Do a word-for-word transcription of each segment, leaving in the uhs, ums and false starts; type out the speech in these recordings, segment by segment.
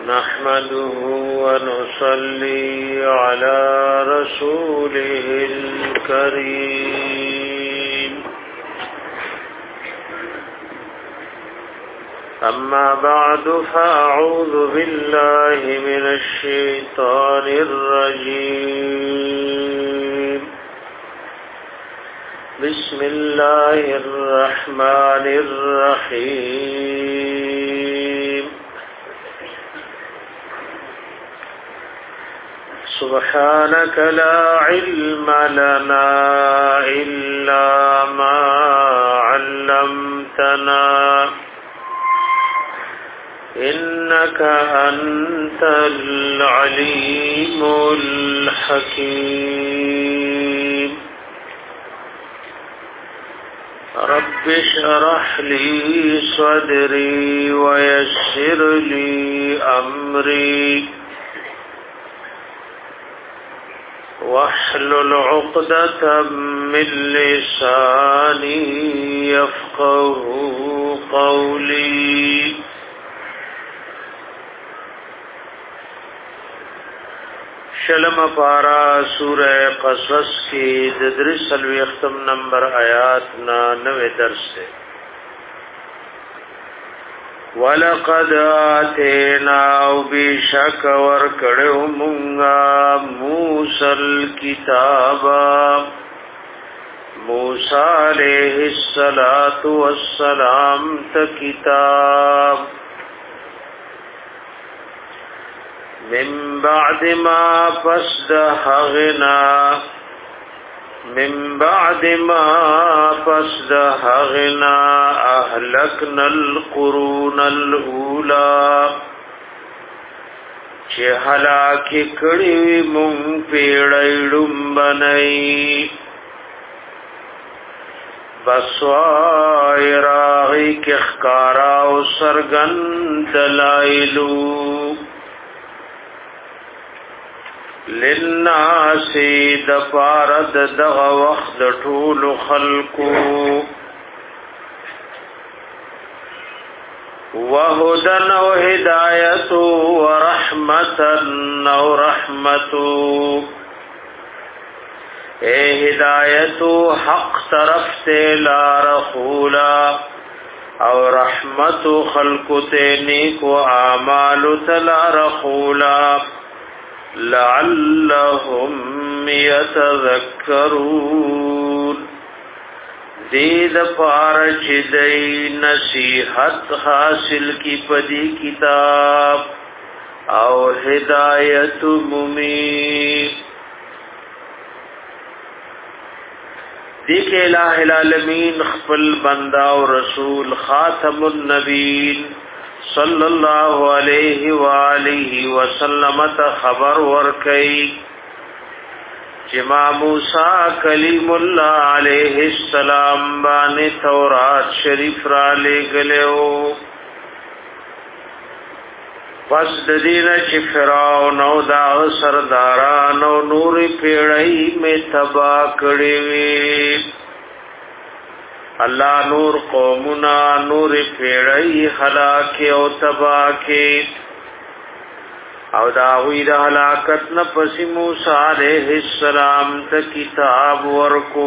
نحمده ونصلي على رسوله الكريم أما بعد فأعوذ بالله من الشيطان الرجيم بسم الله الرحمن الرحيم سبحانك لا علم لنا إلا ما علمتنا إنك أنت العليم الحكيم رب اشرح لي صدري ويسر لي أمري واحلل عقدة من لساني يفقه قولي شلم پارا سورہ قصص کی ددرس الویختم نمبر آیات نا نوے درس سے وَلَقَدْ آتَيْنَا بِشَكَ وَرْكَڑِهُ مُنْغَا مُوسَى الْكِتَابَ موسیٰ علیہ الصلاة والسلام تا کتاب من بعد ما پسد حغنا من بعد ما پسد حغنا اهلكنا القرون الاولى چه هلاکی کڑی مون پیڑی لنبنی بسوائی راغی کخکارا و سرگن دلائلو للناس دپارد دغ وقت طول خلقو وهدن و هدایت و رحمتن و رحمتو اے ہدایت حق طرف تے لا رخولا او رحمت خلق تے نیک و اعمال تلا رخولا لعلهم يتذكرون دید پارچ دی نصیحت حاصل کی پدی کتاب او ہدایت ممی دیکھ الہ العالمین خپل بندہ و رسول خاتم النبین صلی اللہ علیہ وآلہ وسلم تا خبر ورکی جما موسیٰ کلیم اللہ علیہ السلام بانی تورات شریف را لے گلیو پس ددین چی فراؤن او داغ سرداران او نور پیڑئی میں تبا کڑیوی اللہ نور قومنا نور پیڑئی ہلاکے او تباکے او داوی دا ہلاکت نپسی موسیٰ علیہ السلام تا کتاب ورکو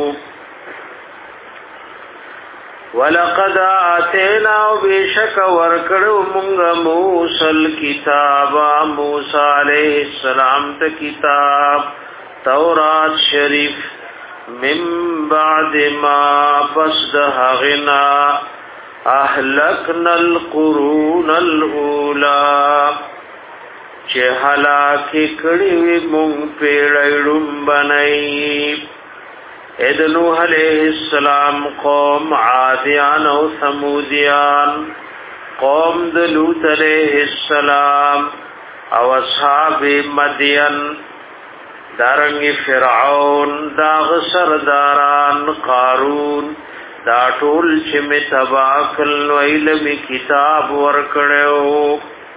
وَلَقَدْ آتَيْنَا بِشَكَ وَرْكَڑُ مُنْغَ مُوسَى الْكِتَابَ موسیٰ علیہ السلام تا کتاب تورات شریف من بعد ما پسد حغنا اہلکنا القرون الاولا چه حلاکی کڑیوی مونگ پیڑیڑن بنائی اید نوح علیہ السلام قوم عادیان و ثمودیان قوم دلوت علیہ السلام او اصحاب مدین دارنگی فرعون داغ سرداران قارون دا ټول چې می تباکل نو علم کتاب ورکړو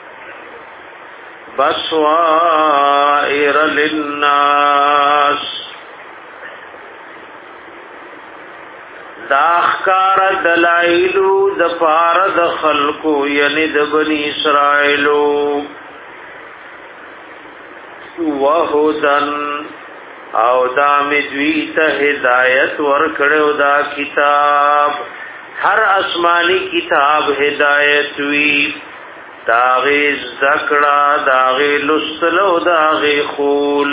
بصائر للناس داخکار دلائلو دپار د خلقو یعنی د بنی اسرائیلو وهدن او دا مدوی ته هدایت ورکړو دا کتاب هر آسمانی کتاب هدایت وی داغی ذکرہ داغی لستلو داغی خول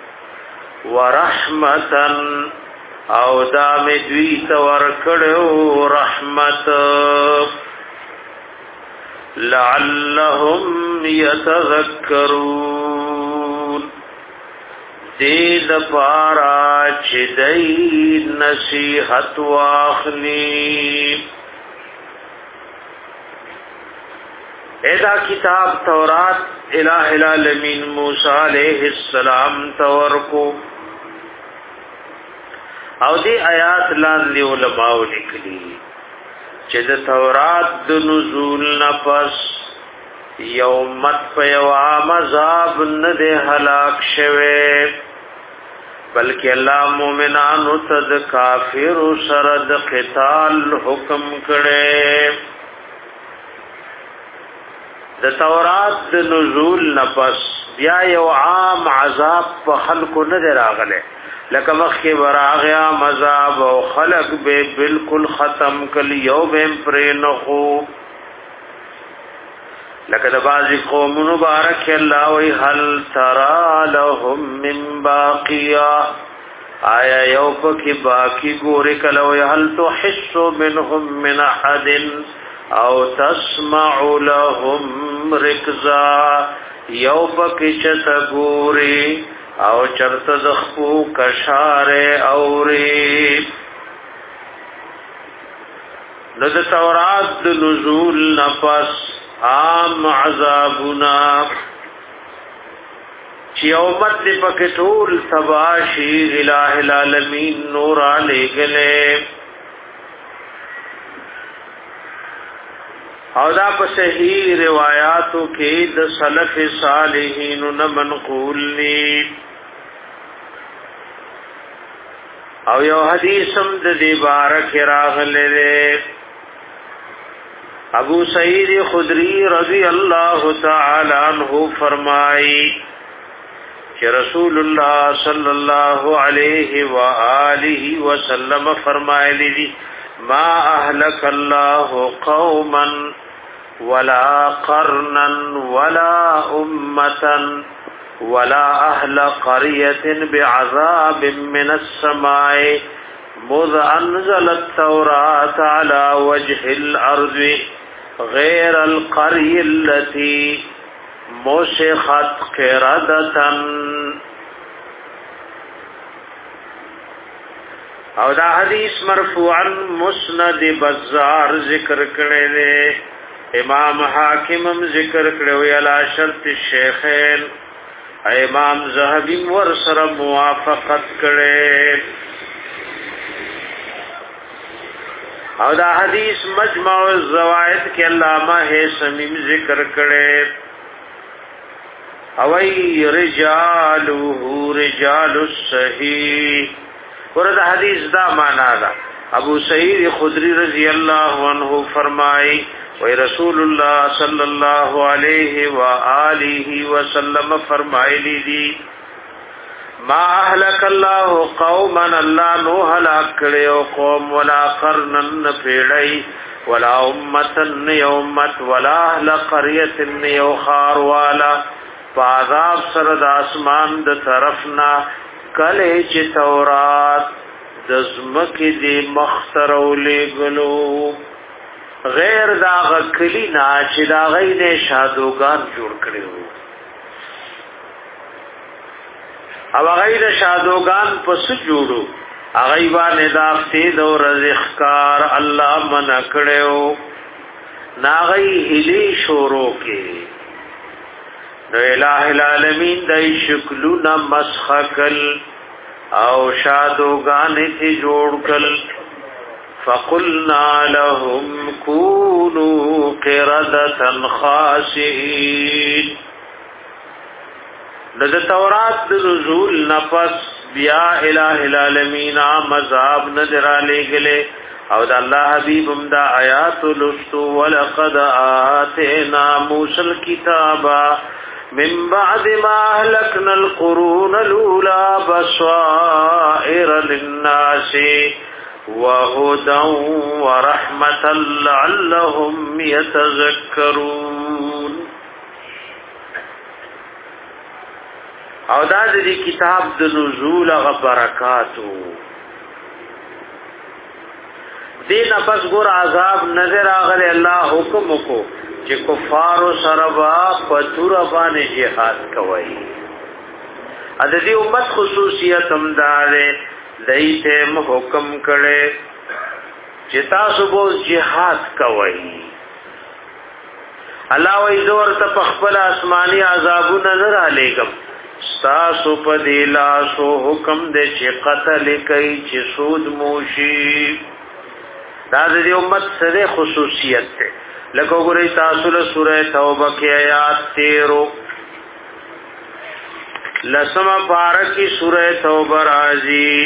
ورحمتن او دا مدوی تور کڑو رحمت لعلهم یتذکرون دید پارا چدئی نصیحت واخلی ایدا کتاب تورات الہ العالمین موسیٰ علیہ السلام تورکو او دی آیات لاندې علماء لیکلي چې د تورات د نزول نفس یومت په یو عذاب نه ده هلاک شوه بلکې الله مؤمنانو ته د کافر سره د قتال حکم کړي د تورات د نزول نفس بیا یو عام عذاب په خلکو نه راغله لکه مخکې براغیا مذاب او خلق به بالکل ختم کل یوم پر نخو لکه د بازی قومونو بارک الله وی هل ترى لهم من باقیا آیا یو پکې باقی ګورې کله وی هل تحس منهم من احد او تسمع لهم رکزا یو پکې چته ګورې او چرته زخپو کشاره اوري نو د تورات د نزول نفس عام عذابنا چې امت دې پکې ټول تباشي الہ العالمین نور علی گله او دا په صحیح روایتو کې د سلف صالحین نو منقول ني او یو حدیث هم د دې بارک راغله ابو سعید خدری رضی اللہ تعالی عنہ فرمائی کہ رسول اللہ صلی اللہ علیہ وآلہ وسلم فرمائے لی ما اہلک اللہ قوما ولا قرنا ولا امتا ولا اهل قرية بعذاب من السماء مذ انزل التوراة على وجه الارض غير القرية التي مسخت قردة او دا حدیث مرفوعا مسند بزار ذکر کرنے امام حاکمم ذکر کرنے علی شرط الشیخین امام زہبی ورسر موافقت کرے او دا حدیث مجمع الزوائد کے علامہ حسمیم ذکر کرے اوی رجالوه رجال الصحیح ورد حدیث دا مانا دا ابو سعید خدری رضی اللہ عنہ فرمائی وی رسول اللہ صلی اللہ علیہ وآلہ وسلم فرمائی لی دی ما اہلک اللہ قوما اللہ نو ہلاک کرے و قوم ولا قرنن پیڑئی ولا امتن یومت ولا اہل قریتن یو خاروالا پاذاب سرد آسمان د طرفنا کله چې تورات د زمکه دی مخترولې غلو غیر دا غکلی نا چې دا غید شادوغان جوړ کړو او غید شادوغان پس جوړو هغه باندې دا فتید او رزقکار الله من کړو ناغی هلی شورو کې نو الہ العالمین دای شکلونا مسخکل او شادوغانی تی جوڑ کل فقلنا لهم كونوا قردة خاسئین نو تورات نزول نفس بیا الہ العالمین عام عذاب نظر آلے گلے او د الله حبیب هم دا آیات لستو ولقد آتینا موسی الكتاب من بعد ما اهلكنا القرون الاولى بصائر للناس وهدى ورحمة لعلهم يتذكرون. او دا دې کتاب د نزول غ برکاتو دین پس ګور عذاب نظر اغله الله حکم کو چې کفار سره وا پتور باندې jihad کوي. ا دې امت خصوصیت هم داره دایته حکم کړي چې تاسو به jihad کوي. الله وی زور ته خپل آسماني عذابونه نه را لېګم تاسو په دې لاسو حکم دې چې قتل کوي چې سود موشي. دا دې امت سره خصوصیت ده. لکه وګورئ تاسو له سوره توبه کې آیات تیرو لسمه پارکی سوره توبه راځي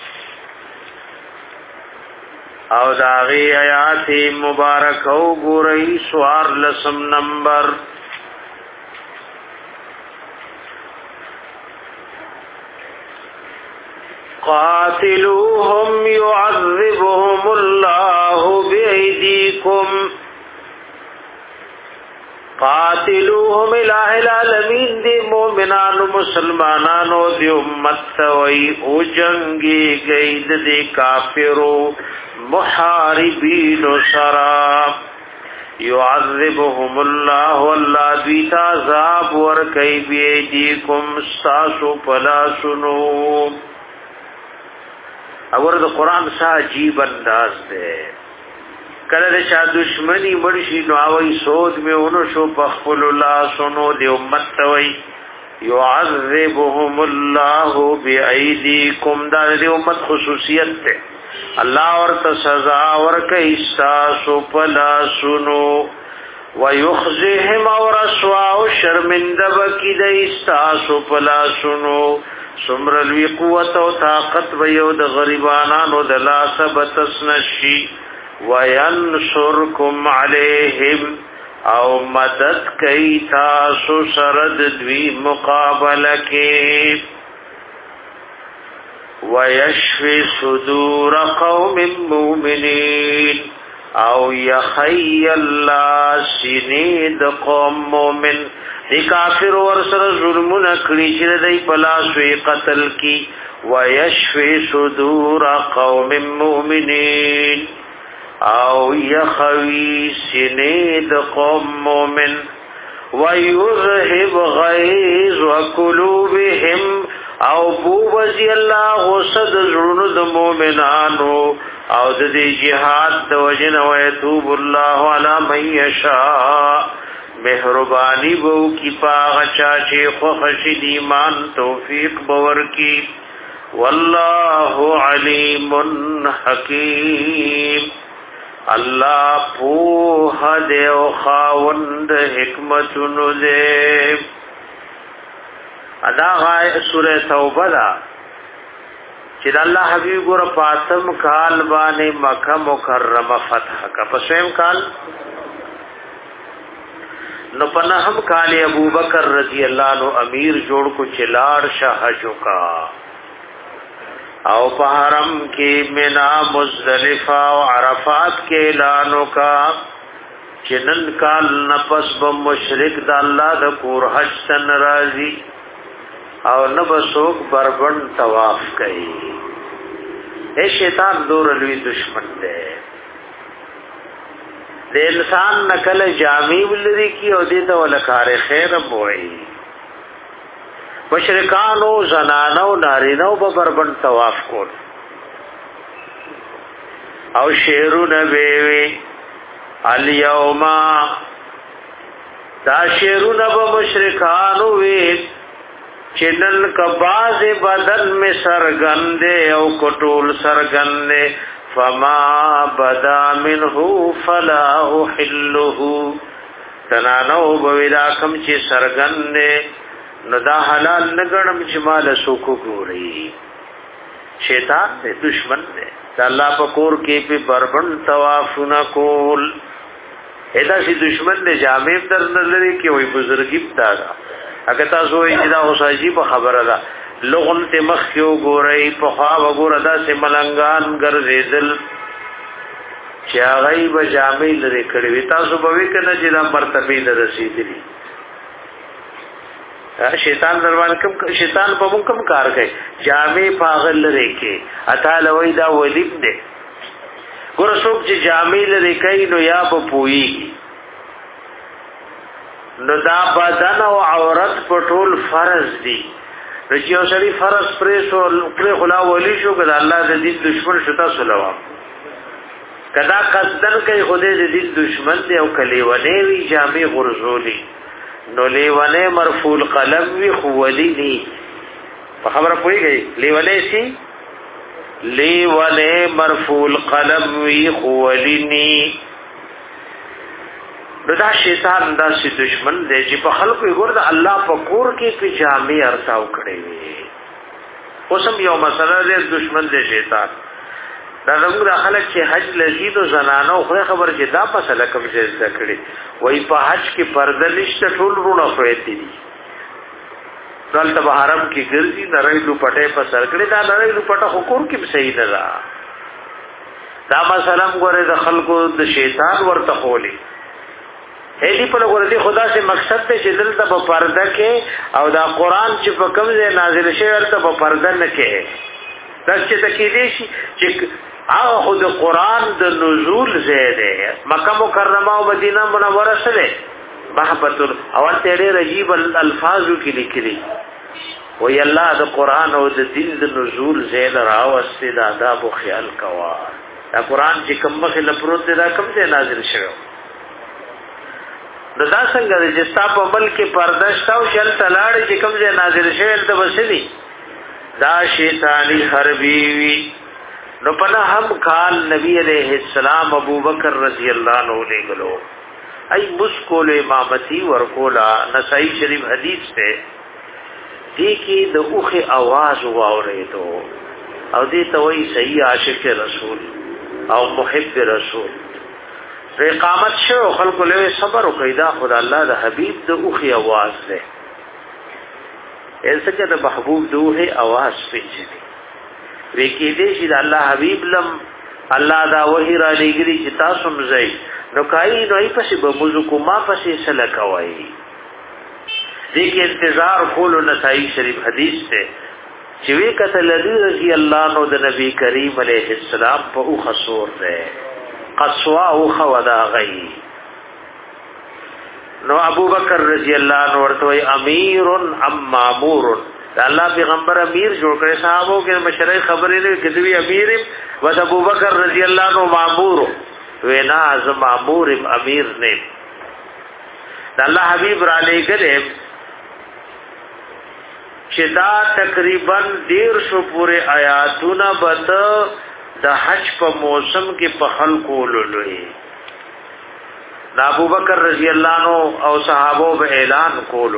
او داغي آیات مبارک وګورئ سوار لسم نمبر قاتلوهم يعذبهم الله بأيديكم قاتلوهم الہ العالمین دی مومنان و مسلمانان و دی امت وی او جنگی گید دی کافرو محاربین سرا يعذبهم الله والله دیتا عذاب ورکی بیدیکم ساسو پلا سنو. اور د قران سا عجیب انداز ده کله د چا دشمنی مرشي نو اوي سود می اونو شو بخل الله سنو دی امت توي يعذبهم الله بايديكم دا دی امت خصوصیت ده الله ورته سزا ورکي تاسو پلا سنو ويخزهم اور اسوا شرمنده بکی د تاسو پلا سنو. سمر لوی قوت او طاقت ویو د غریبانانو د لاس بتسنشي وینصرکم علیہم او مدد کئی تاسو سرد دوی مقابله کی ویشفی صدور قوم مومنین او یخی اللہ سینید قوم مومن. دی کافر ورسر ظلمون اکڑی چر دی پلاسوی قتل کی ویشفی صدور قوم مومنین او یخوی سنید قوم مومن ویذهب غیظ قلوبهم او بوبزی اللہ غصد زرند مومنانو او دی جہاد دوجن ویتوب اللہ علی من یشاء مہربانی بو کی پاغ چاچے خوخشد ایمان توفیق بور کی واللہ علیم حکیم. اللہ پوہ دے و خاوند حکمتنو دے. ادا غائے سورہ توبہ دا چید اللہ حبیب گر پاتم کال بانے مکہ مکرم فتح کا پسویم کال نو پناہم کالی ابو بکر رضی اللہ عنہ امیر جوڑ کو چلاڑ شاہ کا او پہرم کی منا مزدلفہ و عرفات کے اعلانوں کا چنن کال نفس بم مشرک دا اللہ دا کور حج تن رازی او نبسوک بربن تواف کئی. اے شیطان دور الوی دشمن دے د انسان نکل جامی ولری کی او دیتا ولکار خیر بوئی مشرکانو زنانو نارینو ببربن تواف کول او شیرو نبیوی الیوما دا شیرو نب مشرکانو وی چنن کباز بدن میں سرگندے او کٹول سرگندے فما بدا منه فلا احله تنانو بویدا کم چی سرگندے نو دا حلال نگرم چی مال سوکو گوری. شیطان دے دشمن دے د الله په کور کې په بربند طوافونه کول ادا سي دشمن دې جامع در نظر کې وي بزرګي پتا اګه تاسو یې دا اوساجي په خبره ده لغون ته مخ کیو ګورای په خوا وګور ادا سي ملنګان ګرځیدل چې هغه به جامع لري کړي وي تاسو به وی کنه چې دا مرتبه در رسیدلی شیطان دروان کم شیطان په مون کم کار کوي جامع پاغل لري کې اتاله وای دا ولیم دې ګور څوک چې جامع لري کوي نو یا په پوي نو دا بدن او عورت په ټول فرض دي چې یو سړي فرض پرې سو پرې خلا ولي شو کله الله د دې دشمن شتا سلوا کدا قصدن کوي خوده د دې دشمن دی او کلیونه وی جامع غرزولي نو لیونه مرفوع القلم وی خولی نی په خبره پويږي لیونه سي لیونه مرفوع القلم وی خولی نی دا شیطان دا سی دشمن دی چې په خلکو یې ګور د الله په کور کې په جامع ارتاو کړي وي اوسم یو مسله دی دشمن دی شیطان دا زموږ د خلک چې حج لذید او زنانو خو خبر چې دا مسله کوم څه ذکر کړي وای په حج کې پرده نشته ټول رونه خوېتی دي دلته به حرم کې ګرځي نړۍ لو پټه په سر کړي دا نړۍ لو پټه حکم کې صحیح نه ده دا مسله موږ د خلکو د شیطان ورته خولي هدي په لور دي خدا سے مقصد ته چې دلته په پرده کې او دا قران چې په کوم ځای نازل شوی ورته په پرده نه کې دا چې تکیدې شي چې هغه خود قران د نزول زیاده مکه مکرمه او مدینه منوره سره محبت او ته ډېر عجیب الفاظ کې لیکلي وی الله د قران او د دین د نزول زیاده راوسته د آداب او خیال کوا دا قران چې کوم مخه لپروت دا کوم ځای نازل شوی دا څنګه چې تاسو په ملک پرده شاو شل تلاړ چې کوم ځای نازل شوی ته بسلی دا شیطانی حربی وی نو پنه هم کال نبی علیہ السلام ابو بکر رضی اللہ عنہ نے گلو ای مسکول امامتی ورکولا نسائی شریف حدیث تے دی کی د اوخ आवाज واوریدو او دی توي صحیح عاشق رسول او محب رسول اقامت شو خلق له صبر او قیدا خدا الله د حبیب د اوخ आवाज ده ایسا کہ محبوب دوه आवाज پیچھے وی کې دې چې الله حبیب لم الله دا وحی را لګري چې تاسو مزای نو کای نو ای پسې به موضوع کو ما پسې سلکوي دې کې انتظار کولو نسائی شریف حدیث ته چې وی کتل رضی الله نو د نبی کریم علیه السلام په او خسور ده قصوا او خدا غي نو ابو بکر رضی اللہ عنہ ورته امیر ام مامور الله پیغمبر امیر جوړ کړي صحابو کې مشرع خبرې نه کړي امیر و ابو بکر رضی اللہ عنہ مامور وینا از مامور امیر نه الله حبیب را لګره چې دا تقریبا ډیر شو پورې آیاتونه بد د حج په موسم کې په خلقو لولوي دا ابو بکر رضی اللہ عنہ او صحابو به اعلان کولو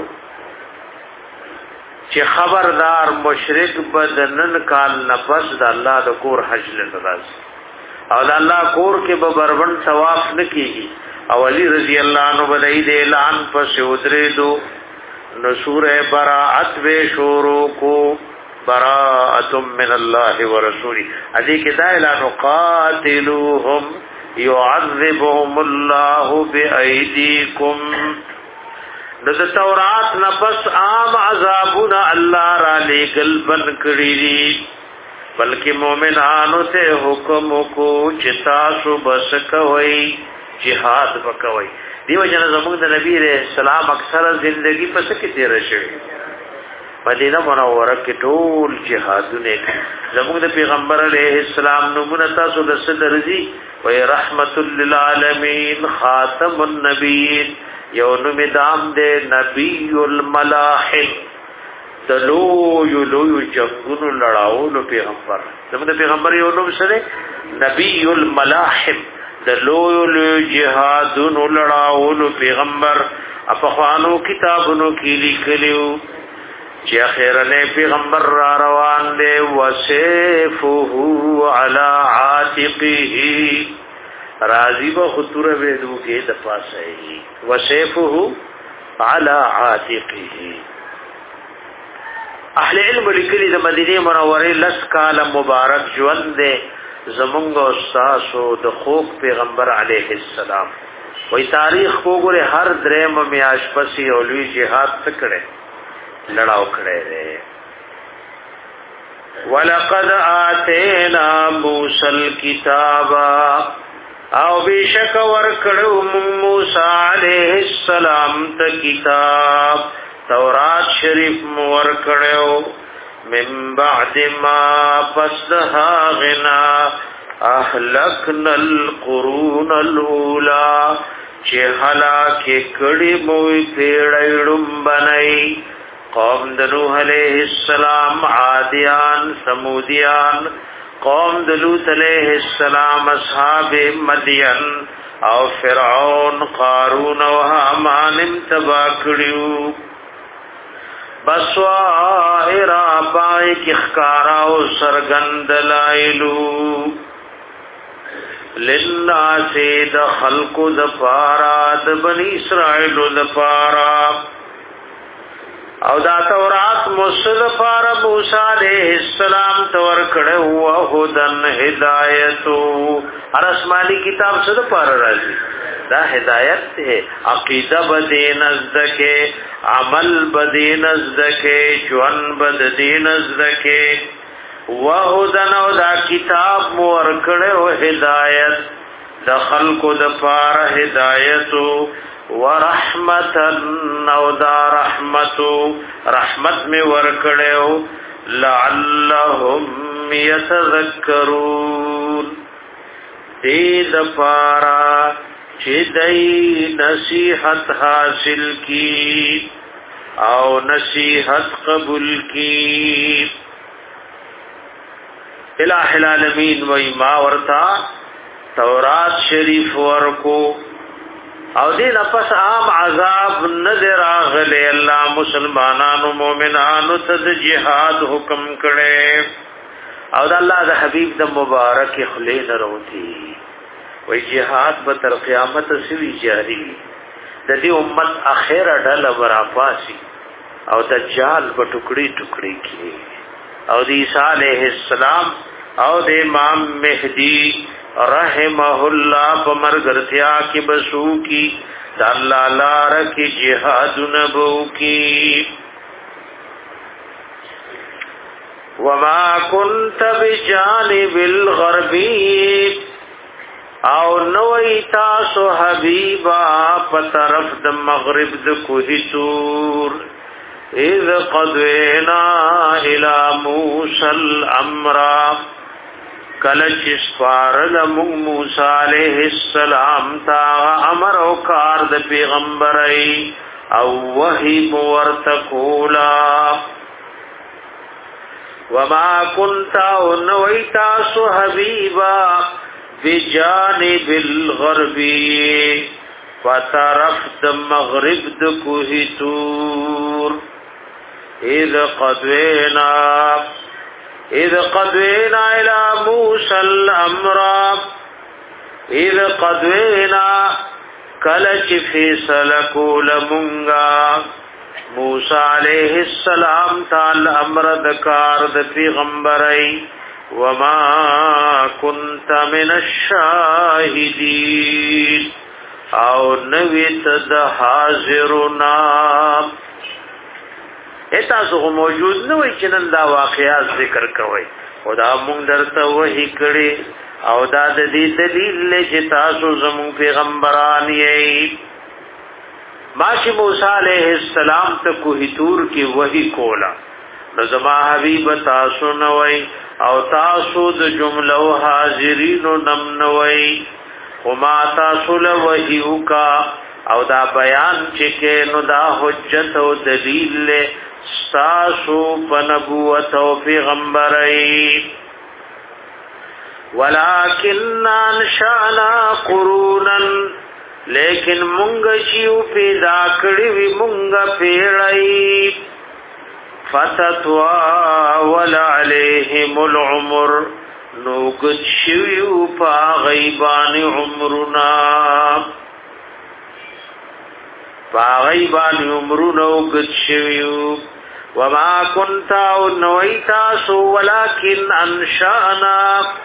چې خبردار مشرک بدنن کال نفس د الله د کور حج لراز او د الله کور کې به بربند ثواب نکېږي او علی رضی اللہ عنہ بدای د اعلان پر سودرې دو نو سورہ براءت به شروع کو براءت من الله ورسوله ادي کې دا اعلان قاتلوهم يعذبهم الله بأيديكم د تورات نفس عام عذابنا الله را لګل بن کړی دي بلکې مؤمنانو ته حکم کو چې تاسو بس کوي jihad وکوي دیو جن زموږ د نبی رسول سلام اکثر ژوندۍ پس کې تیر شوی مدینه منوره کې ټول جهادونه زموږ د پیغمبر علیه السلام نمونه تاسو د صدرزي و رحمت للعالمین خاتم النبیین یو نمدام دے نبی الملاحم دلو یلو جنگونو لڑاولو پیغمبر زموږ د پیغمبر یو نوم سره نبی الملاحم دلو یلو جهادونو لڑاولو پیغمبر افخوانو کتابونو کی لیکلیو چې اخیرنه پیغمبر را روان دی وسیفه علی عاتقه راضی به خطور ویدو کې د پاسه وسيفه على عاتقه. اهل علم لیکلي د مدینه منوره لس کال مبارک ژوند دے زمونږ استاد د خوږ پیغمبر علیه السلام. وی تاریخ وګوره هر درېم میاش پسې اولوی جهاد تکړه لړاو کړي دي. ولقد آتینا موسی الكتاب او بشک ورکړو موسی علیه السلام ته کتاب تورات شریف ورکړو من بعد ما پسها غنا اهلکنا القرون الاولى چې هلاک کړي موي پیړړم بنای قوم د نوح علیہ السلام، عادیان، سمودیان، قوم د لوط علیہ السلام، اصحاب مدین او فرعون، قارون او حامان تبا کړیو. بسوائر آبائی کی خکارا و سرگند لائلو للناس د خلق د پارا د بنی اسرائیل د پارا او دا تورات موسی پارا موسی علیہ السلام تور کړه او هدن ہدایتو. هر آسمانی کتاب څه د پارا راځي؟ دا ہدایت ہے. عقیدہ بدین ازدکے، عمل بدین ازدکے، جوان بدین ازدکے وہدن او دا کتاب مورکڑے و ہدایت دا خلق دا پار ہدایتو ورحمتن او دا رحمتو رحمت میں ورکڑے و لعلہم یتذکرون دید پارا چې دای نصیحت حاصل کی او نصیحت قبول کی. الہ العالمین وی ما ورتا تورات شریف ورکو او دین پس عام عذاب نظر آغلی اللہ مسلمانانو مومنانو تد جہاد حکم کڑے او دا اللہ دا حبیب دا مبارک خلین روتی وی جہاد به تر قیامت سوی جاری د دې امت اخیره ډله برا پاسی او دجال به ټوکړي ټوکړي کی او د عیسی علیہ السلام او د امام مهدی رحمه الله په مرګرتیا کې بسو کی د الله لار کې جهاد نبو کی. وما كنت بجانب الغربی او نوئی تاسو حبیبا پترف د مغرب د کوهی تور اذ قدوینا الى موسی الامر کلچ سپارل موسی علیہ السلام تا امر او کار د پیغمبرای او وحی ورتکولا. وما كنت نوئی تاسو حبیبا بجانب الغربی فطرف د مغرب د کوهی تور اذ قدوینا اذ قدوینا الى موسی الامر اذ قدوینا کلچ فیصل کول منگا موسی علیہ السلام تعالی امر دکار د پیغمبرای وما كنت من الشاهدين او نویت د حاضرنا. ایتا سو موجود نوی چنن دا واقعات ذکر کوي خدا مونږ درته وਹੀ کړي او دا د دې دلیل چې تاسو زمون پیغمبران یې. ماشي موسی علیہ السلام ته کوهی تور کې وਹੀ کولا نو زما حبیب تاسو نوای او تاسو د جمله حاضرینو نم نوئی وما تاسو لوحیو کا او دا بیان چکے نو دا حجت و دلیل لے ستاسو پنبوت و پیغمبرائی. ولیکن انشانا قرونا لیکن منگ چیو پیدا کڑیوی منگ پیڑائی فتتواول علیہم العمر نو گد شویو پا غیبان عمرنا پا غیبان عمرنا گد شویو وما کنتا نویتاسو ولكن انشانا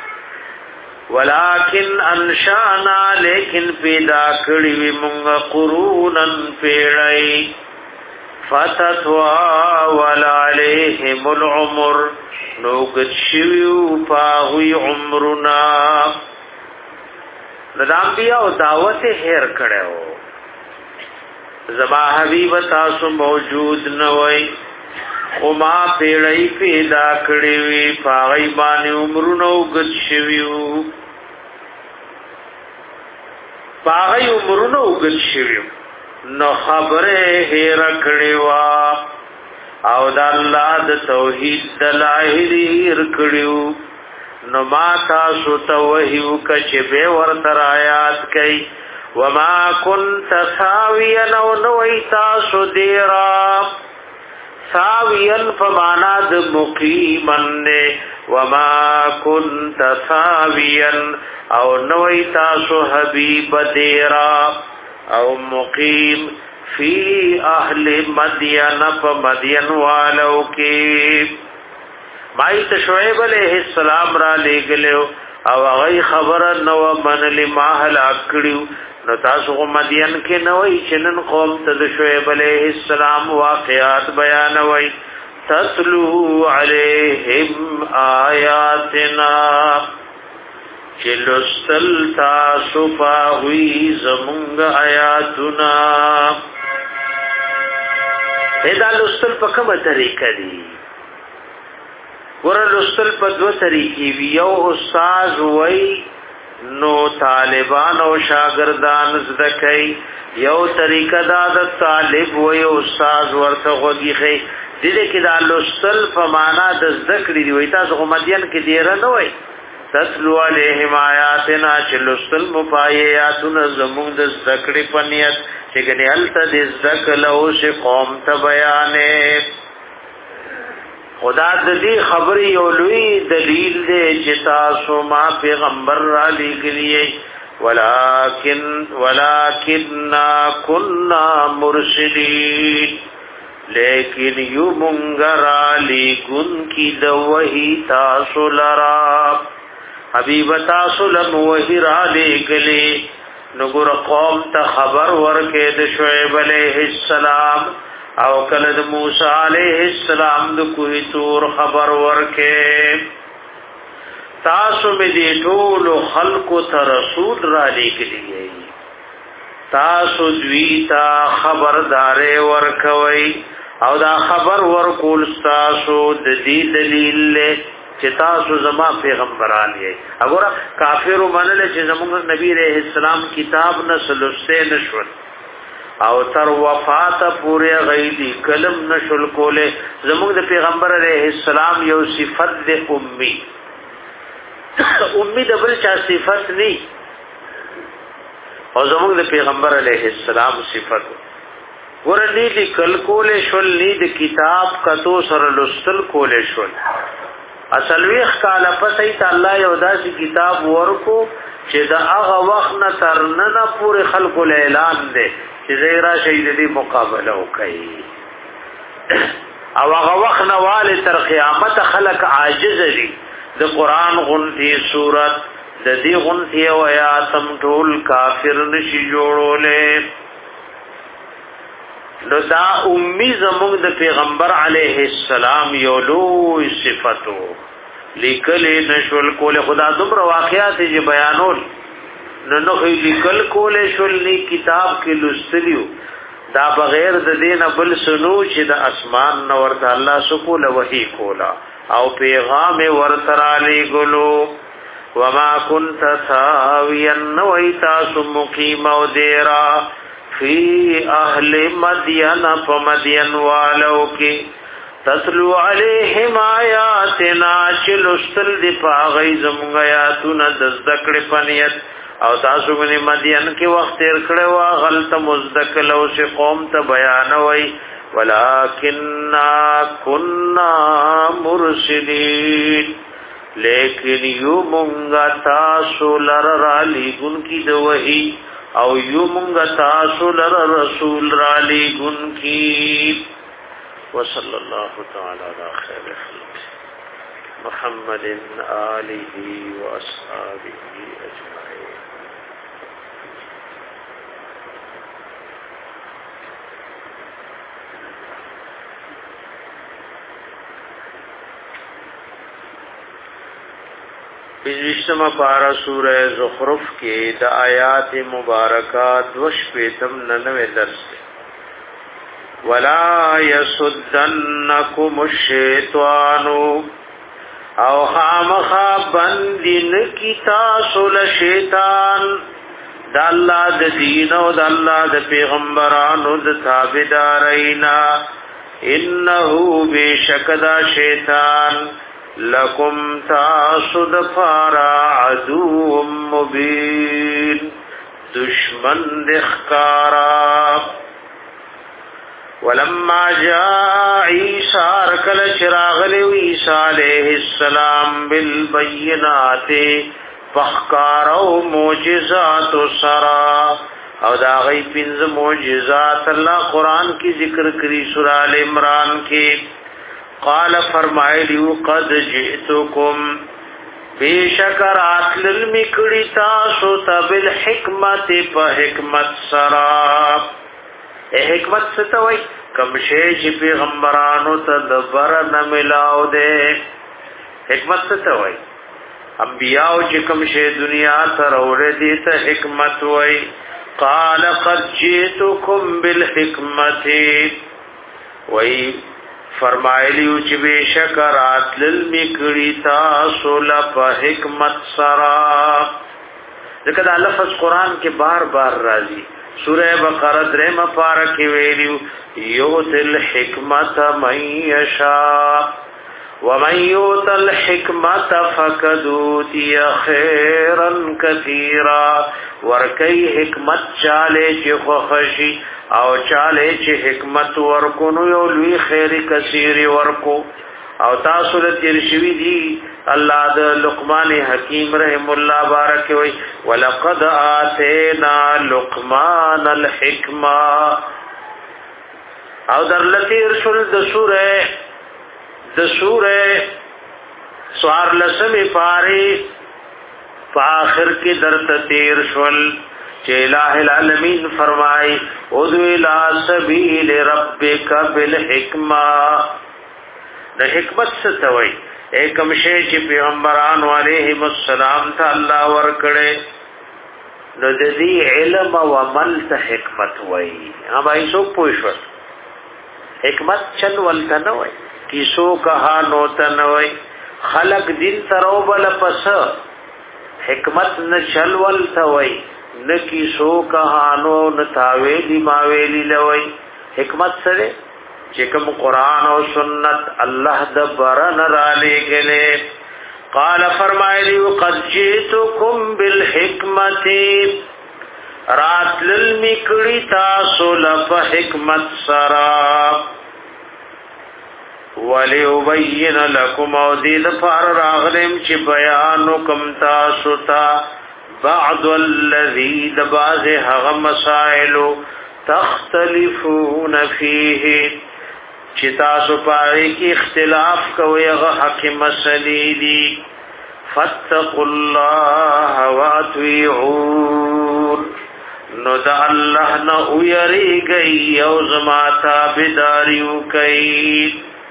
ولكن انشانا لیکن پیدا کړی وی مونږ قرونن پیړی فتتوا ولا عليهم العمر نو گچیو پاوی عمرنا ندام بیا او دعوت هیر کړو زما حبیب تاسو موجود نه وای او ما پیړی پیدا کړی وی پاوی باندې عمرونو گچیو پاوی عمرونو گچیو نو خبره هیر کړی وا او د الله د توحید دلایل هیر کړیو نو ما تاسو ته وحیو کچ به ورتر آیات کئ وما كنت ساویا نو نو تاسو دیرا ساویا فمانا د مقیمن وما كنت ساویا او نو تاسو حبیب دیرا او مقیم فی اهل مدین په مدین والو کې مایت شعیب علیہ السلام را لګلو او هغه خبر نو منل ما هلاک کړیو نو تاسو مدین کې نوې چنن قوم ته شعیب علیہ السلام واقعات بیانوي تتلو علیہم آیاتنا چلوستل تاسو پاوی زمونگ آیاتنا ایدا لوستل پا کم طریقه دی ورا لوستل پا دو طریقی وی یو استاز وی نو طالبان او شاگردان زدکی یو طریقه دا دا طالب وی استاز ورطا غوگی خی دیده که دا لوستل پا مانا دا زدکری دی وی تاسو مدین که دیره نوی تسلو علیہم آیاتنا چلوستل مپایاتنا زمون د ذکر پنیت چگنی حلتا د ذکر لوش قوم تا بیانے خدا دی خبری اولوی دلیل دے جتاسو ما پیغمبر را لگلیے ولیکن ولیکننا کننا مرسلین لیکن یو منگرا لگن کی دوہی تاسو لراب حبیب تاسو لم وحی را لگلی نگر قوم تا خبر ورکے د شعیب علیہ السلام او کلد موسیٰ علیہ السلام د کوئی تور خبر ورکے تاسو میں دی طول خلق تا رسول را لگلی تاسو دویتا خبردارے ورکوئی او دا خبر ورکول تاسو د دی دلیل لے چې تاسو زما پیغمبران یې وګوره کافر منل چې زموږ نبی رحم السلام کتاب نسل سے نشول او تر وفات پورې غیدی کلم نشول کوله زموږ د پیغمبر رحم السلام یو صفت د امي امي د بل چا صفت نه او زموږ د پیغمبر علیه السلام صفت ورنی دی کل کوله شول نی د کتاب کتو سره لستل کوله شول اصلویخ کالا پسیت اللہ یو داسی کتاب ورکو چې دا هغه وخت نه تر نه پورې خلکو له اعلان دی چې زیرا شهید دی مقابله وکړي او هغه وخت نه والي تر قیامت خلق عاجز دي د قران غنتی صورت د دې غنتی او آیاتم ټول کافر نشي جوړولې نو دا امی زمونږ د پیغمبر علیه السلام یو لوی صفتو لیکل نشول کول خدا دومره واقعات چې بیانول نو نو لیکل کول شول نی کتاب کې لستلیو دا بغیر د دین بل سنو چې د اسمان نو ورته الله سکول وحی کولا او پیغام ورته علی ګلو وما كنت ثاويا نويتا سمقيم او دیرا فی اہل مدین فمدین والو کی تتلو علیہم آیاتنا چلستل دی پاغی زمونگ آیاتنا دزدکڑ پنیت او تاسو منی مدین کی وقت تیر کڑوا غلط مزدکلو سے قوم تا بیانوئی ولیکننا کننا مرسلین لیکن یو مونگا تاسو لر را لیگن کی دوئی او یو مونگا تاسو لر رسول را لیگن کی وصلی اللہ تعالی علی خیر خلق محمد آلہ و اصحابہ اجمعین. بزوشتم پارا سورہ زخرف کے دا آیات مبارکات وش پیتم ننوے درس دے. وَلَا يَسُدَّنَّكُمُ الشَّيْطَانُ او خامخا بندن کی تاسل شیطان دا اللہ دا دین و دا اللہ دا پیغمبران و دا تابدارینا انہو بے شکدا شیطان لکم تاسد فارا عدو مبین دشمن دخکارا. ولما جاء عیسیٰ رکل چراغل عیسیٰ علیہ السلام بالبینات فخکارو موجزات سرا او دا غی پنز موجزات اللہ قرآن کی ذکر کری سورہ آل عمران کی. قال فرمائے لیو قد جئتکم بے شکرات للمکڑی تاسو تا بالحکمت پا حکمت سرا. اے حکمت ستوئی کمشے چی پیغمبرانو تا دبر نملاو دے. حکمت ستوئی انبیاء چی کمشے دنیا تا روڑے دیتا حکمت وئی. قال قد جئتکم بالحکمت وئی فرمائلیو چی بے شکرات للمکڑی تاسو لپا حکمت سرا. لیکن دا لفظ قرآن کے بار بار راضی. سورہ بقرہ درم پارکی ویلیو یوت الحکمت من یشاء ومن یوت الحکمت فقد اوتی خیرا کثیرا. ورکی حکمت چالے چی خوخشی او چالے چی حکمت ورکو نو یو لوی خیر کثیر ورکو. او تاسو د تیرشوی دی اللہ د لقمان حکیم رحم اللہ بارک وی ولقد آتینا لقمان الحکمہ. او در لتیر شل د سورہ د سورہ سوار لسم پاری فآخر کی در تیر شل چه الہ العالمین فرمائی ادو الى سبیل ربک بالحکمہ. د حکمت ستوي ایکم شی چې پیغمبران علیهم السلام ته الله ورکړي نو د دې علم او عمل ته حکمت وای. ها بھائی سو پوښور حکمت چل ولته نه وای کیسو کها نو ته نه وای خلق دین ترو بل پس حکمت نه چل ولته وای نه کیسو کها نو نه تاویلی ماویلی لوي. حکمت سره چې کوم قرآن او سنت الله د برن را لګلې. قال فرمایلی قد جئتکم بالحکمت رات للمکړی تاسو لپ حکمت سرا وليبين لكم او دې لپاره راغلم چې بیان کوم تاسو ته بعض الذي دباز هغه مسائل تختلفون فيه چې تاسو پاره کې اختلاف کوي هغه حق مسلې دي. فاتقوا الله واطيعون نو دا الله نه ويریږي او زما تابعداریو کوي.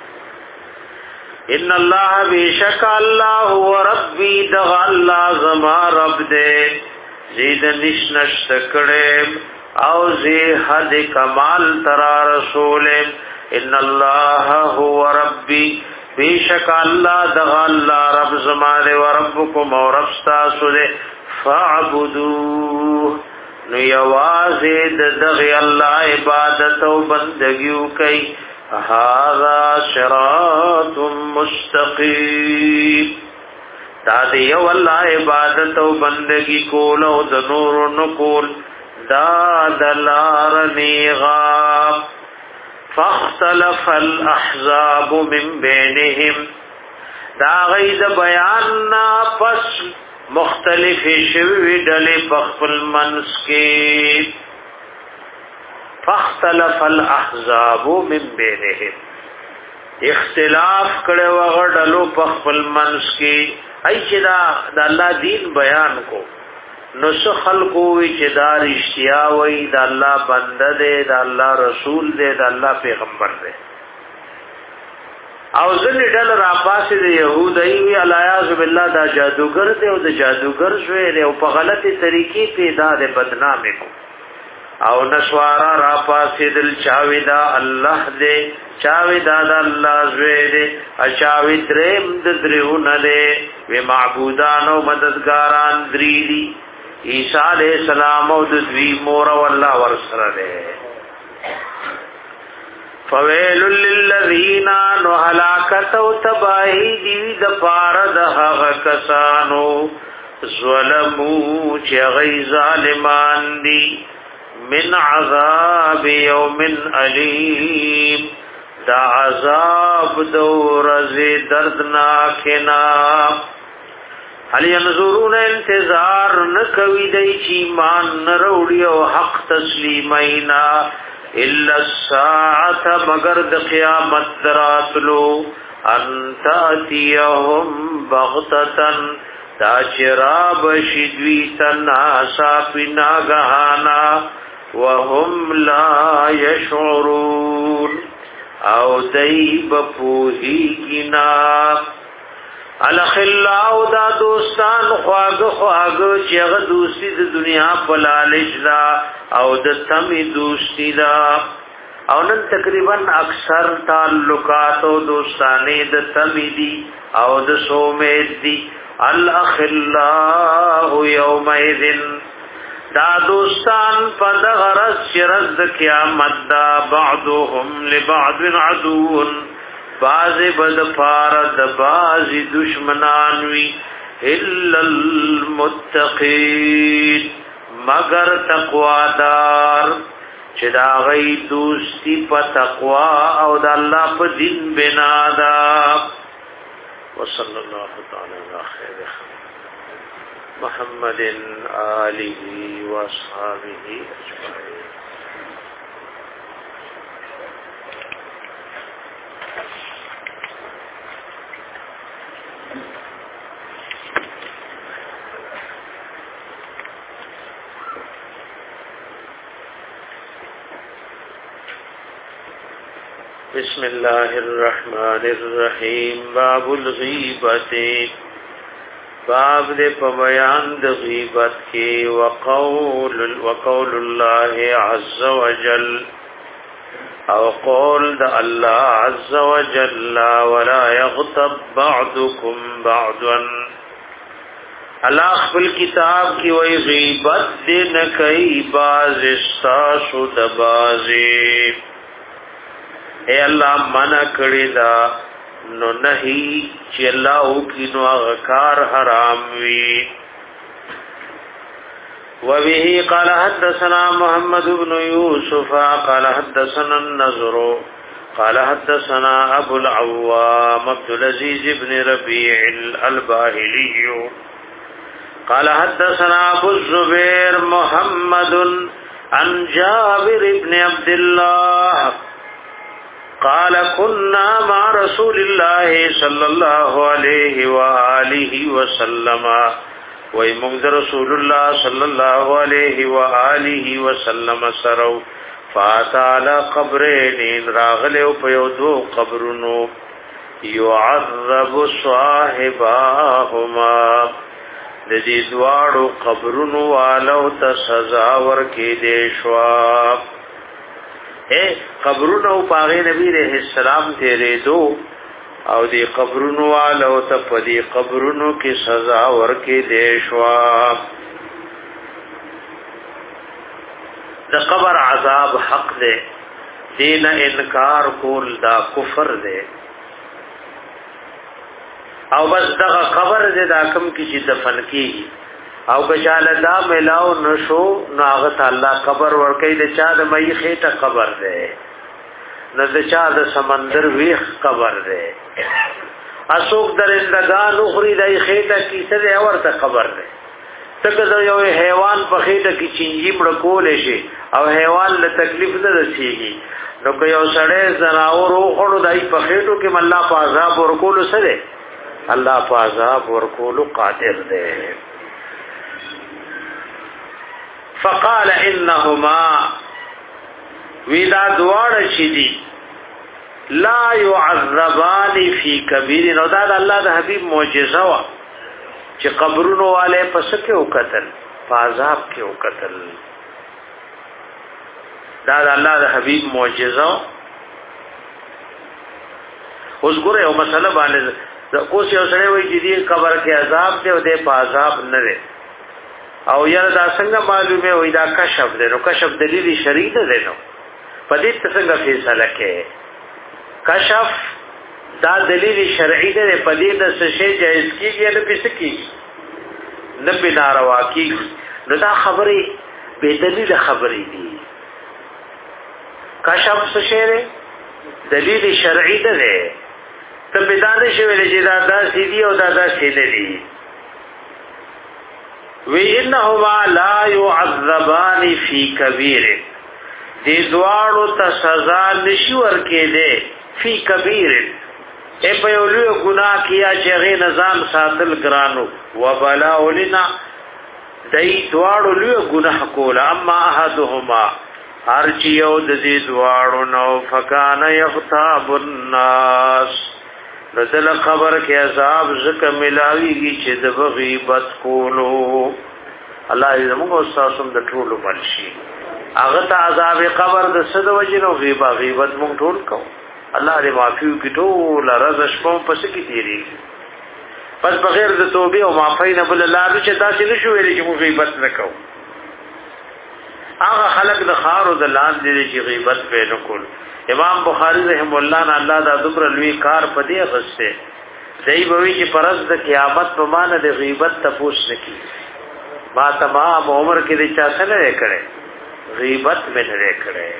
ان الله بیشک الله هو ربي دغ الله زما رب دې زید نشنش تکړه او زی حد کمال ترا رسول. ان الله هو ربي بیشک الله دغ الله رب زما دې او ربکم او رب تاسو دې فاعبدوه نو یوازې دغ الله عبادت او بندګیو کوي. هذا صراط مستقیم دا دی یو الله عبادت او بندگی کول او د نور نکول دا دلار نیغا. فاختلف الاحزاب من بینهم دا غید بیان نا پس مختلف شوی ډلې په خپل منځ کې فاختلف الاحزاب من بینهم اختلاف کړه وغړلو په خپل منځ کې ای چې دا د الله دین بیان کو نو څه خلکو وی چې دا رښتیا وای د الله بنده دی د الله رسول دی د الله پیغمبر دی او ځنې ډله را پاسې د يهودای وی الیاذ بالله دا جادوګر دی او د جادوګر شوی دی او په غلطي طریقې پیدا د بدنامي کو او نسوارا را پاسې دل چاوي دا الله دی چاوي دا د الله زوی دی اچاوي دریم د دریونه دی وی معبودان او مددګاران دری دی عیسی علیہ السلام او د دوی مور او الله ورسره ده فویل للذین نو هلاکت او تباہی دی د پار د هغه کسانو ظلمو چې غی ظالمان دی من عذاب یوم علیم دا عذاب دورز دردناکنا هل ينظرون انتظار نکوي دای چی مان نروړي او حق تسلیمینا الا الساعه مگر د قیامت دراتلو انت اتيهم بغتتن دا چراب شدوی تناسا پنا گهانا وهم لا يشعرون او دای بپوهی کنا الخلاو دا دوستان خواگ خواگ چیغ دوستی دا دنیا پلالج دا او د تمی دوستی دا او نن تقریبا اکثر تعلقات او دوستانی د تمی دی او د سومید دی الاخلاو یومئذن دا دوستان پا دا غرس چرز قیامت دا بعضهم لبعض عدون بازی بد پارد بازی دشمنان وی الا المتقین مگر تقوادار چې دا غي دوستی په تقوا او د الله په دین بنا دا وصلی الله تعالی علی خیر محمد آله و اصحابہ اجمعین. بسم الله الرحمن الرحیم. باب الغیبت باب دې په بیان د غیبت کې وقول وقول الله عز وجل او قول د الله عز وجل ولا يغتب بعضكم بعضا. الله خپل کتاب کې وایي غیبت دې نه کوي باز استاسو د بازي. اے الله منع کړی دا نو نهي چې الله او کینو غکار حرام وی. وبه قال حدثنا محمد بن يوسف قال حدثنا النضر قال حدثنا ابو العوام عبد العزيز بن ربيع الباهلي قال حدثنا ابو الزبير محمد عن جابر بن عبد الله قال كنا مع رسول الله صلى الله عليه واله وسلم ومن رسول الله صلى الله عليه واله وسلم سرو فاتعلى قبرين راغلو پيودو قبرونو يعذب صاحبهما دې دوارو قبرونو والو ته سزا ورکې دي شوا. اے قبرونو پاغه نبی رحم السلام تیرې دو او دی قبرونو والو ته پدی قبرونو کی سزا ورکې دې شوا. د قبر عذاب حق دے دین انکار کول دا کفر دے او بس دغه قبر دې دا کم کی چې دفن کی او بچاله دا ملاو نشو نو هغه تعالی قبر ورکې د چا د مې خېټه قبر ده نو د چا د سمندر ویخ قبر ده اسوک درندگان اخری دای خیټه کیسه دی ورته خبر ده تکه دا یو حیوان په خیټه کې چینجی مړ کول شي او حیوان له تکلیف نه رسیږي نو که یو سړی زناور وخړو دای په خیټو کې الله په عذاب ورکول سره الله په عذاب ورکول قادر ده فقال انهما ودا دوار شدي لا يعذبان في كبير نو دا الله د حبيب معجزه وا چې قبرونو والے پس کې وکتل عذاب کې وکتل دا الله د حبيب معجزه اوس ګوره یو مسله باندې اوس یو سره وایي چې دې قبر کې عذاب دی او دې په عذاب نه دی او یاره دا څنګه معلومه وي دا کشف دی نو کشف دلیل شرعي دی نو پدې څنګه فیصله کې کشف دا دلیل شرعي دی پدې د څه شی جایز کیږي نه پېس کیږي نه په ناروا کیږي نو دا خبرې به دلیل خبرې دي کشف څه شی دی دلیل شرعي دی ته به دا نشي ویلې چې دا دا سیدی او دا دا سیدی دي وی انهما لا يعذبان في كبير دې دوارو ته سزا نشي ورکېده فی کبیر اے په یو لوی ګناه کیا چې غي نظام ساتل ګرانو وبلا ولنا دای دوارو لوی ګناه کول اما احدهما هر چیو د دې دوارو نو فکان یغتاب الناس نزل خبر کې عذاب زکه ملاویږي چې د غیبت کولو الله دې موږ تاسو د ټولو مرشي هغه ته عذاب قبر د صد وجنو غیبه غیبت مونږ ټول کو الله دې معافیو کې ټول رزق شپو پس کې تیری پس بغیر د توبه او معافی نه بل الله چې داسې نشو ویلې چې مونږ غیبت نکو هغه خلق د خار او د لاندې چې غیبت په نکول امام بخاری رحم الله نه الله دا دبر لوی کار پدې غسه دای بوي چې پرز د قیامت په مان د غیبت تفوس نکي ما تمام عمر کې د چا څه نه کړي غیبت میں نه کړي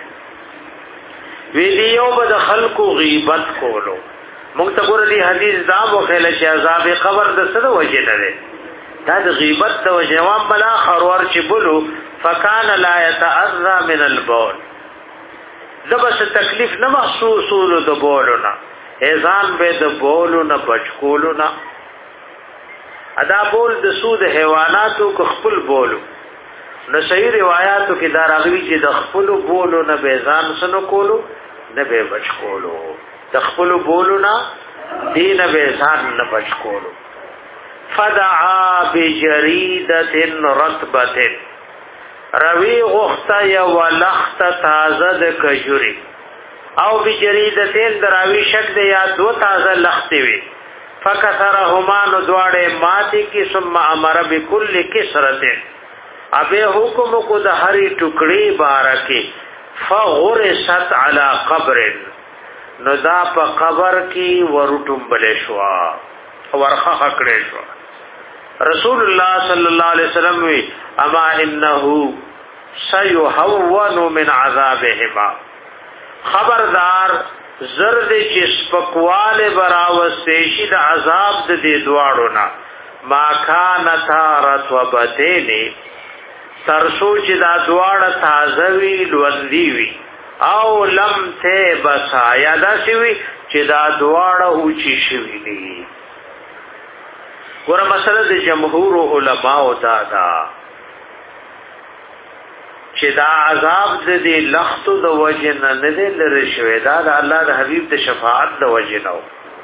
ویلیو بد خلقو غیبت کولو موږ ته ګور دي حدیث دا مو خله چې عذاب قبر د سره وجه نه ده دا د غیبت د جواب بلا خرور چې بولو فکان لا يتعذى من البول دبس تکلیف نه محسوس ول د بولنا اذان به د بولنا بچکولنا ادا بول د سود حیواناتو کو خپل بولو نو صحیح روایتو کې دا راغلي چې د خپل بولو نه به ځان سنو کولو نه به بچ کولو د خپل بولو نه دین به ځان نه بچ کولو فدعا بجریده رطبه روی غخته یا ولخت تازه د کجوري او بجریده دراوی شک د یا دو تازه لختي وي فکثرهما نو دواړه ماتی کی ثم امر بكل کسرته ابه حکم کو د هری ټوکړي بارکه فغرست علی قبر نو دا په قبر کې ورټوم بلې شو ورخه کړې شو رسول الله صلی الله علیه وسلم وی اما انه سيهون من عذابهما خبردار زرد چې سپکواله براوستې شي د عذاب د دې دواړو نه ما کان ثارت وبتنی ترسو چې دا دواړه تازه وی لوندې وی او لم ته بسا یادا شوی چې دا دواړه اوچی شوی دي ګوره مسله د جمهور علما او دا دا چې دا عذاب د دې لختو د وجه نه نه لري شوی دا د الله د حبیب د شفاعت د وجه نه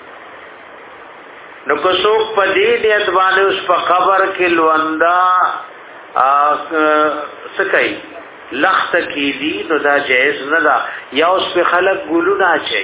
نو کو څوک په دې نیت باندې اوس په قبر کې لوندا سکای لخت کی دی نو دا جائز نه دا یا اوس په خلق ګولونه اچي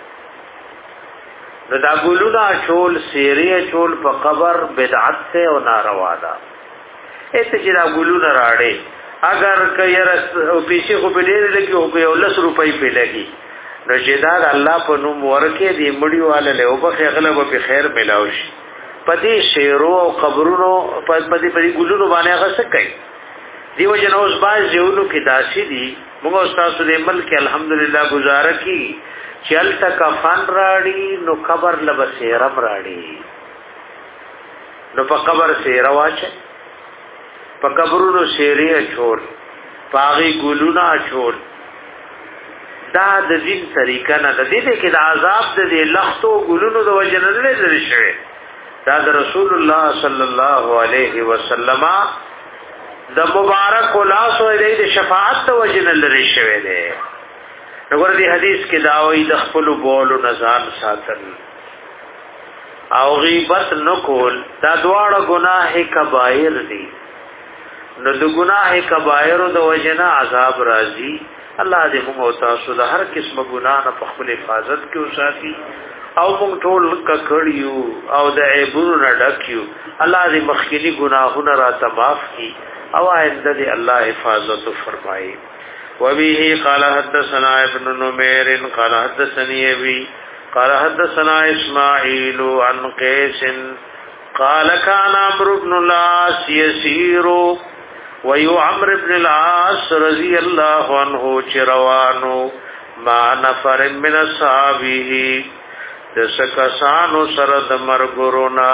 نو دا ګولونه چول سیری چول په قبر بدعت سے او ناروا ده ایته چې دا ګولونه راړي اگر کير او پیسې خو په ډېر لګي او په لس روپۍ په لګي نو چې دا الله په نوم ورکه دی مړیواله له او په غلبه په خیر ملاوي پدې شیرو او قبرونو پدې پدې ګلونو باندې هغه څه کوي دیو جن اوس باز دیونو کې داسي دي موږ استاد دې ملک الحمدلله گزاره کی چل تک فن راړي نو قبر لبسه رب راړي نو په قبر سیره واچه په قبرونو سیره چول پاغي ګلونا چول دا د دین طریقه نه د دې کې د عذاب د لختو ګلونو د وجنه نه لري شوی دا د رسول الله صلی الله علیه وسلم د مبارک لاس او د شفاعت د وجنه لري شوی دی وګوره دې حدیث کې دا وایي د خپل بولو نزان ساتل او غیبت نکول دا دواړه گناه کبائر دي نو د گناه کبائر د وجنه عذاب راځي الله دې موږ تاسو د هر قسم ګناه نه په خپل حفاظت کې وساتي او موږ ټول ککړیو او د عیبونو نه ډکیو الله دې مخکینی ګناهونه را معاف کړي او آئنده دې الله حفاظت فرمایي وبه قال حدثنا ابن نمير قال حدثني ابي قال حدثنا اسماعيل عن قيس قال كان عمرو بن العاص يسير ويو عمرو بن العاص رضي الله عنه چروانو ما نفر من اصحابه دسکسانو سرد مرګرونا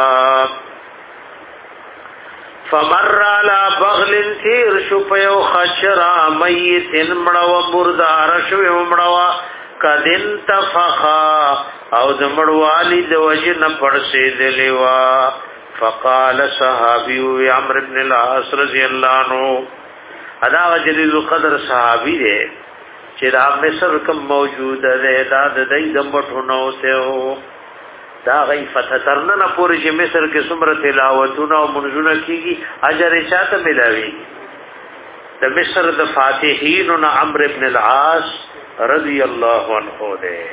فمر على بغل تیر شو پیو خچرا میت مړو مردار شو مړوا کدن تفخا او د مړوالی د وجن پړسې دلیوا فقال صحابي عمرو بن العاص رضی الله عنه ادا جلیل القدر صحابي دی چې دا مصر کوم موجود دی دا د دې دمټونو ته دا غي فتترنا نه پوری چې مصر کې څومره تلاوتونه او منځونه کیږي اجر چاته ملاوي د مصر د فاتحین او عمرو بن العاص رضی الله عنه ده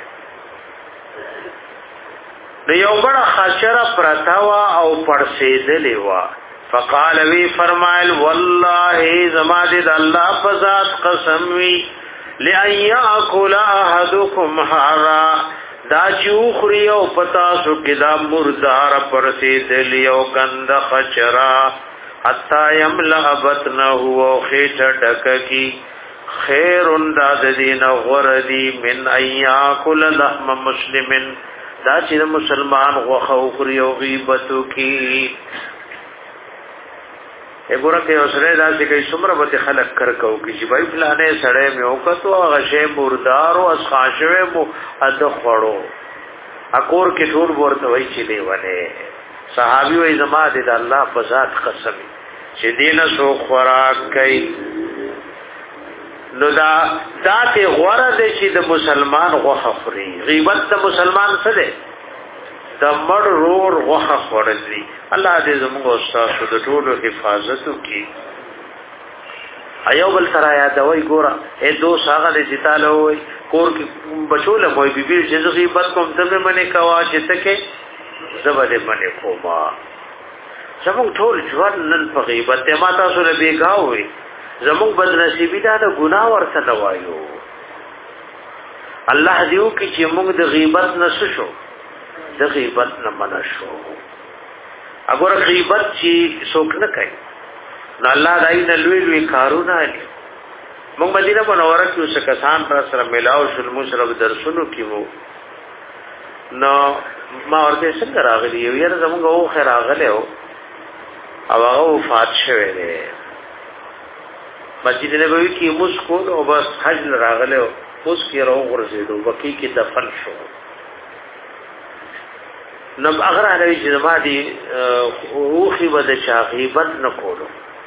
نو یو بڑا خاشره پرتاوا او پړسېدلې وا فقال وی فرمایل والله زما دې الله په ذات قسم وی لئن یاکل احدکم حرا دا چوخری او پتا سو کدا مردار پړسېدلې او گند خچرا حتا یملا بطنه او خېټ ډککی خیر انداد دین غردی من ایاکل لحم مسلمن دا چې مسلمان غوخه او خوري او غیبتو کی وګوره کې اوسره دا چې کوي څومره به خلک کر کو کی چې بای فلانه سړی مې وکړو هغه شی مردار او اسخاشوي مو اده خړو اکور کې ټول ورته وای چې دی ونه صحابي وای زما دې الله په ذات قسم چې دینه سو خوراک کوي نو دا ذات غوړه دې چې د مسلمان غوخه خوري غیبت د مسلمان څه ده د مړ رور غوخه خورل دي الله دې زموږ استاد د ټولو حفاظت وکړي ایوب السرایا دوی ګورا اے دو ساغه دې تعالی وای کور کې بچول موي بيبي چې غیبت کوم ته منه کوا چې تکه زبده منه کوما زموږ ټول ژوند نن په غیبت ته ما تاسو له بیګاوي زموږ بد نصیبی دا د ګناه ورته وایو الله دیو کې چې موږ د غیبت نه شو د غیبت نه منع شو اگر غیبت چې څوک نه کوي نو الله دای نه لوی لوی کارونه دي موږ مدینه منوره کې اوس کسان پر سره ملاو شل مشرب درسونو کې وو نو ما ورته څنګه راغلی یو یاره زموږ او خیر راغله او هغه وفات شوه دی مسجد نبوی کې مسکول او بس حج راغله اوس کې راو ورزيدو وکی کې دفن شو نو اگر علی چې ما دي اوخي بده چا غیبت نکولو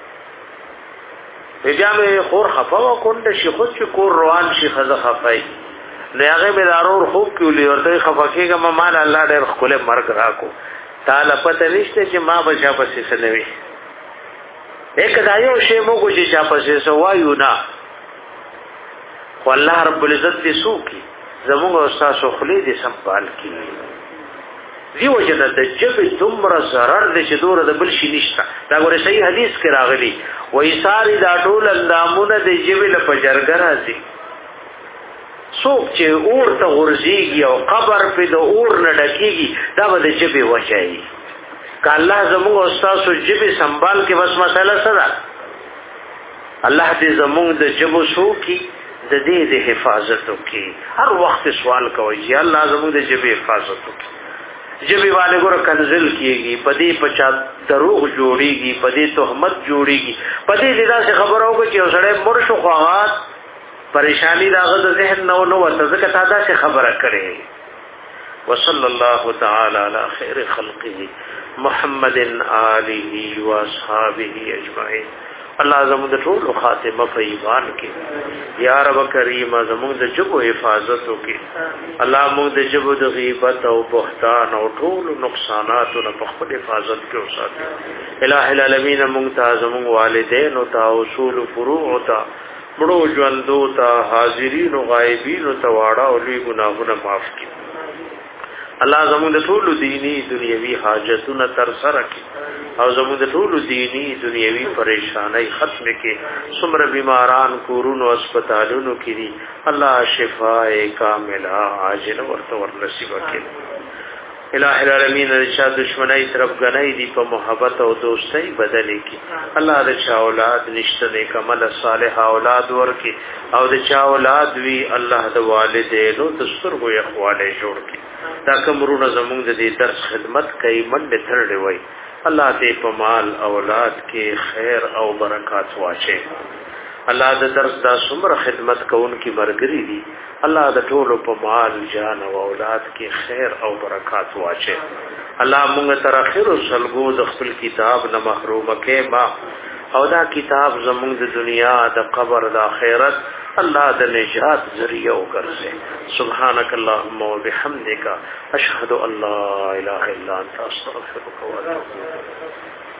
بیا مې خور خفا و کونډ شي خود چې کور روان شي خزه خفای نو هغه مې دارور خوب کیولې ورته خفا کېګه ما مال الله ډېر خپل مرګ راکو تعالی پته نشته چې ما بچا پسې سنوي ایک دایو شی موږ چې چا پسې سوایو نه والله رب العزت دې سوکي زموږ استاد خپل دې سنبال کړي دیو جن د جبه دومره zarar د چې دوره د بل شي نشته دا ګوره صحیح حدیث کې راغلی وای ساری دا ټول اندامونه د جبه له پجرګ راځي څوک چې اور ته ورځيږي او قبر په د اور نه ډکیږي دا به د جبه وچایي ک الله زموږ استاد سو جبه سنبال کې بس مسله سره الله دې زموږ د جبو سو کی د دې د حفاظت وکي. هر وخت سوال کوي یا الله زموږ د جبې حفاظت وکي. جبې والے ګور کنزل کیږي، پدې پچا دروغ جوړيږي، پدې تهمت جوړيږي، پدې لیدا څخه خبر اوږي چې وسړی مرشو خواغات پریشانی داغه د ذهن نو نو ورته تا دا څه خبره کړي. وصلی الله تعالی علی خیر خلقه محمد آله و اصحابہ اجمعین. الله زموږ د ټول خاتمه په ایمان کې یا رب کریم زموږ د جبو حفاظت وکړي. الله موږ د جبو د غیبت او بهتان او ټول نقصاناتو نه په خپل حفاظت کې وساتي. الٰه العالمین موږ ته زموږ والدین او ته اصول فروع او ته مړو ژوندو ته حاضرین او غایبین او ته واړه او لوی ګناهونه معاف کړي. الله زموږ د ټول دینی دنیوي حاجتونه تر سره کړي او زموږ د ټول دینی دنیوي پریشانای ختم کړي. څومره بیماران کورونو هسپتالونو کې دي الله شفای کامله عاجله ورته ورنصیب کړي. الٰه العالمین د چا دشمنی طرف غنۍ دي په محبت او دوستۍ بدل کړي. الله د چا اولاد نشته نیک عمل صالح اولاد ورکړي او د چا اولاد وی الله د والدینو د سترګو اخواله جوړ کړي. دا کومرونه زموږ د دې درس خدمت کوي منډه ترړې وای الله دې په مال اولاد کې خیر او برکات واچي. الله د درس دا څومره خدمت کوونکي مرګري دي الله د ټولو په مال جان او اولاد کې خیر او برکات واچي. الله موږ تر اخر سلګو د خپل کتاب نه محروم کې ما او دا کتاب زموږ د دنیا د قبر د آخرت الله د نجات ذریعہ وګرځي. سبحانك اللهم وبحمدك اشهد ان لا اله الا انت استغفرك واتوب اليك.